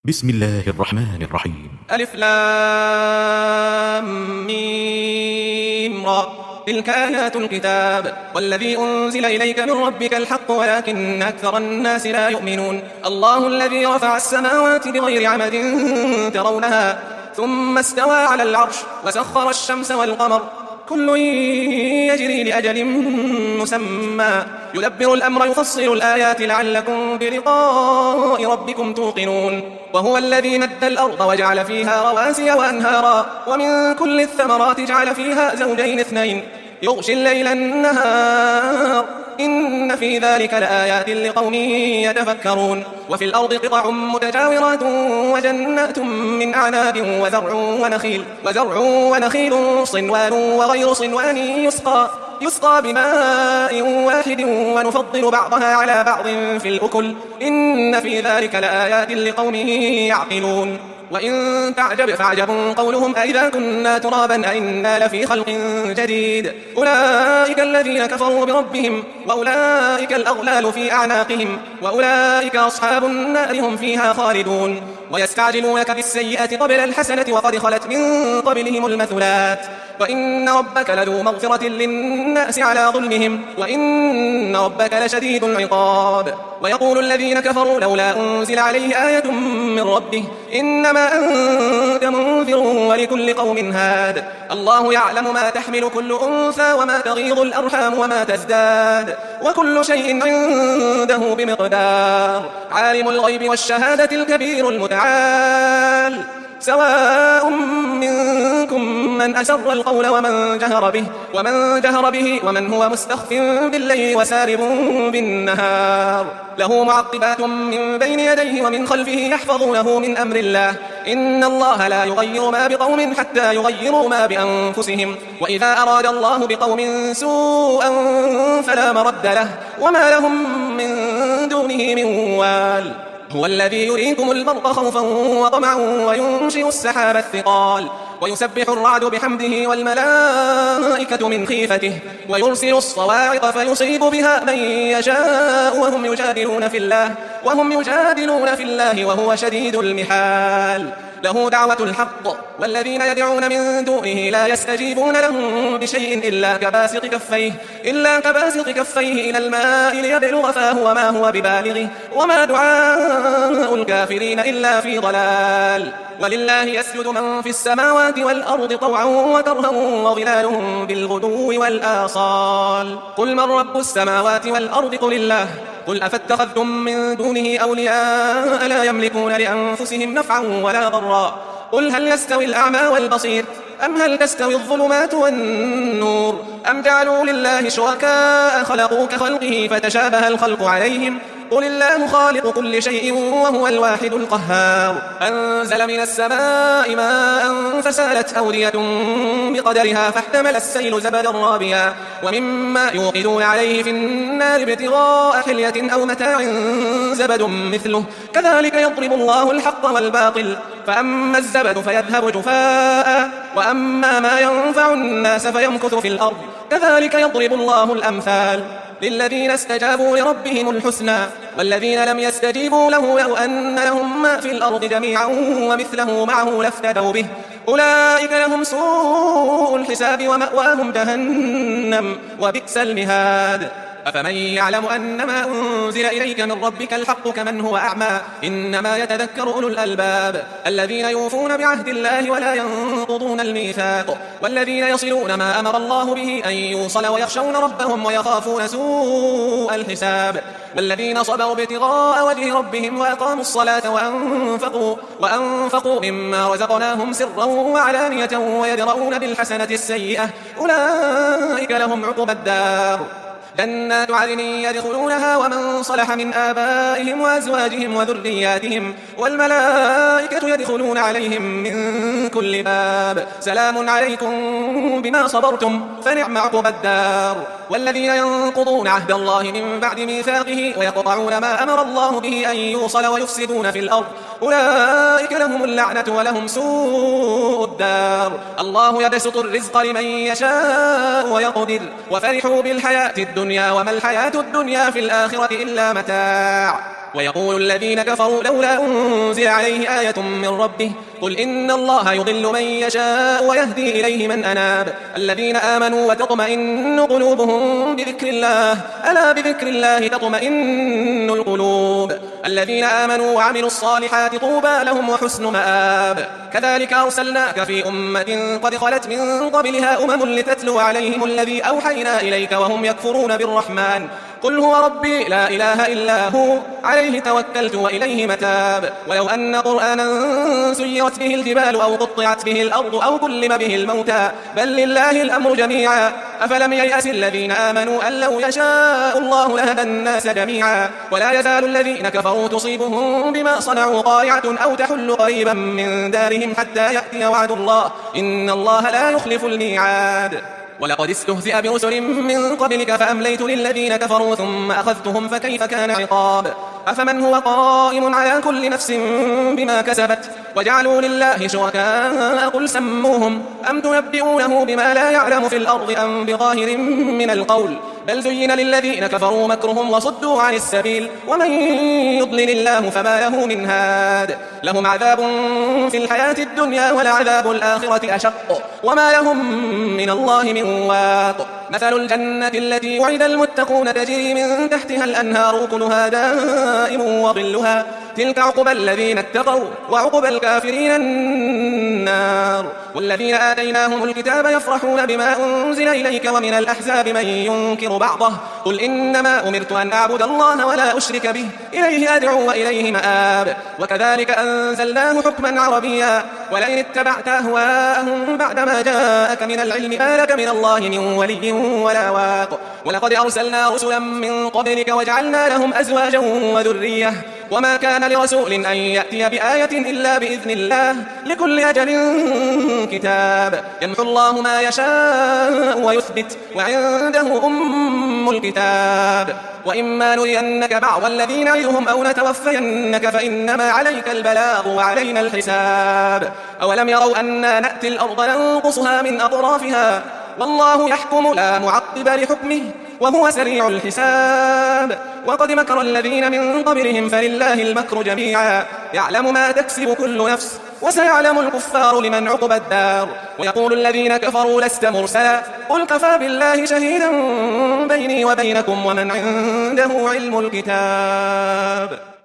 بسم الله الرحمن الرحيم. ألف لام ميم را. تلك آيات الكتاب والذي أنزل إليك من ربك الحق ولكن أكثر الناس لا يؤمنون. الله الذي رفع السماوات بغير عمد ترونها ثم استوى على العرش وسخر الشمس والقمر كل يجري لأجل مسمى يدبر الأمر يفصل الآيات لعلكم بلقاء ربكم توقنون. وهو الذي مد الأرض وجعل فيها رواسي وأنهارا ومن كل الثمرات جعل فيها زوجين اثنين يغشي الليل النهار إن في ذلك لآيات لقوم يتفكرون. وفي الأرض قطع متجاورات وجنات من أعناب وزرع ونخيل صنوان وغير صنوان يسقى بماء واحد ونفضل بعضها على بعض في الأكل إن في ذلك لآيات لقوم يعقلون. وإن تعجب فعجب قولهم أئذا كنا ترابا أئنا لفي خلق جديد أولئك الذين كفروا بربهم وأولئك الأغلال في أعناقهم وأولئك أصحاب النار هم فيها خالدون. ويستعجلونك بالسيئة قبل الحسنة وقد خلت من قبلهم المثلات وإن ربك لذو مغفرة للناس على ظلمهم وإن ربك لشديد العقاب. ويقول الذين كفروا لولا أنزل عليه آية من ربه إنما أنت منذر ولكل قوم هاد الله يعلم ما تحمل كل أنثى وما تغيض الأرحام وما تزداد وكل شيء عنده بمقدار. عالم الغيب والشهادة الكبير المتعال سواء منكم من أسر القول ومن جهر به ومن هو مستخف بالليل وسارب بالنهار له معقبات من بين يديه ومن خلفه يحفظونه من أمر الله إن الله لا يغير ما بقوم حتى يغيروا ما بأنفسهم وإذا أراد الله بقوم سوءا فلا مرد له وما لهم من دونه من وال. هو الذي يريكم البرق خوفا وطمعا وينشئ السحاب الثقال ويسبح الرعد بحمده والملائكة من خيفته ويرسل الصواعق فيصيب بها من يشاء وهم يجادلون في الله وهو شديد المحال. له دعوة الحق والذين يدعون من دونه لا يستجيبون لهم بشيء إلا كباسط كفيه إلى الماء ليبلغ فاه وما هو ببالغه وما دعاء الكافرين إلا في ضلال. ولله يسجد من في السماوات والأرض طوعا وكرها وظلالهم بالغدو والآصال. قل من رب السماوات والأرض قل الله قل أفاتخذتم من دونه أولياء لا يملكون لأنفسهم نفعا ولا ضرا قل هل يستوي الأعمى والبصير أم هل تستوي الظلمات والنور أم جعلوا لله شركاء خلقوا كخلقه فتشابه الخلق عليهم قل الله خالق كل شيء وهو الواحد القهار. أنزل من السماء ماء فسالت أودية بقدرها فاحتمل السيل زبدا رابيا ومما يوقدون عليه في النار ابتغاء حلية أو متاع زبد مثله كذلك يضرب الله الحق والباطل فأما الزبد فيذهب جفاء وأما ما ينفع الناس فيمكث في الأرض كذلك يضرب الله الأمثال. للذين استجابوا لربهم الحسنى والذين لم يستجيبوا له لو أن لهم ما في الأرض جميعا ومثله معه لافتدوا به أولئك لهم سوء الحساب ومأواهم جهنم وبئس المهاد. أفمن يعلم أنما أنزل إليك من ربك الحق كمن هو أعمى إنما يتذكر أولو الألباب الذين يوفون بعهد الله ولا ينقضون الميثاق والذين يصلون ما أمر الله به أن يوصل ويخشون ربهم ويخافون سوء الحساب والذين صبروا ابتغاء وجه ربهم وأقاموا الصلاة وأنفقوا مما رزقناهم سرا وعلانية ويدرؤون بالحسنة السيئة أولئك لهم عقبى الدار جنات عدن يدخلونها ومن صلح من آبائهم وأزواجهم وذرياتهم والملائكة يدخلون عليهم من كل باب سلام عليكم بما صبرتم فنعم عقبى الدار. والذين ينقضون عهد الله من بعد ميثاقه ويقطعون ما أمر الله به أن يوصل ويفسدون في الأرض أولئك لهم اللعنة ولهم سوء الدار. الله يبسط الرزق لمن يشاء ويقدر وفرحوا بالحياة الدنيا وما الحياة الدنيا في الآخرة إلا متاع ويقول الذين كفروا لولا أنزل عليه آية من ربه قل إن الله يضل من يشاء ويهدي إليه من أناب الذين آمنوا وتطمئن قلوبهم بذكر الله ألا بذكر الله تطمئن القلوب الذين آمنوا وعملوا الصالحات طوبى لهم وحسن مآب كذلك أرسلناك في أمة قد خلت من قبلها لتتلو عليهم الذي أوحينا إليك وهم يكفرون بالرحمن قل هو ربي لا إله إلا هو عليه توكلت وإليه متاب ولو أن قرآنا سيرت به الجبال أو قطعت به الأرض أو كلم به الموتى بل لله الأمر جميعا أفلم ييأس الذين آمنوا أن لو يشاء الله لهدى الناس جميعا ولا يزال الذين كفروا تصيبهم بما صنعوا قارعة أو تحل قريبا من دارهم حتى يأتي وعد الله إن الله لا يخلف الميعاد ولقد استهزئ برسل من قبلك فأمليت للذين كفروا ثم أخذتهم فكيف كان عقاب أفمن هو قائم على كل نفس بما كسبت وجعلوا لله شركاء قل سموهم أم تنبئونه بما لا يعلم في الأرض أم بظاهر من القول بل زين للذين كفروا مكرهم وصدوا عن السبيل ومن يضلل الله فما له من هاد لهم عذاب في الحياة الدنيا ولعذاب الآخرة أشق وما لهم من الله من واق مثل الجنة التي وعد المتقون تجري من تحتها الأنهار أكلها دائم وظلها تلك عقبى الذين اتقوا وعقبى الكافرين النار والذين آتيناهم الكتاب يفرحون بما أنزل إليك ومن الأحزاب من ينكر بعضه قل إنما أمرت أن أعبد الله ولا أشرك به إليه أدعو وإليه مآب وكذلك أنزلناه حكما عربيا ولئن اتبعت أهواءهم بعدما جاءك من العلم ما لك من الله من ولي ولا واق ولقد أرسلنا رسلا من قبلك وجعلنا لهم أزواجا وذرية وما كان لرسول أن يأتي بآية إلا بإذن الله لكل أجل كتاب يمحو الله ما يشاء ويثبت وعنده أم الكتاب وإما نرينك بعض الذين نعدهم أو نتوفينك فإنما عليك البلاغ وعلينا الحساب أولم يروا أنا نأتي الأرض ننقصها من أطرافها والله يحكم لا معقب لحكمه وهو سريع الحساب وقد مكر الذين من قبلهم فلله المكر جميعا يعلم ما تكسب كل نفس وسيعلم الكفار لمن عقب الدار ويقول الذين كفروا لست مرسلا قل كفى بالله شهيدا بيني وبينكم ومن عنده علم الكتاب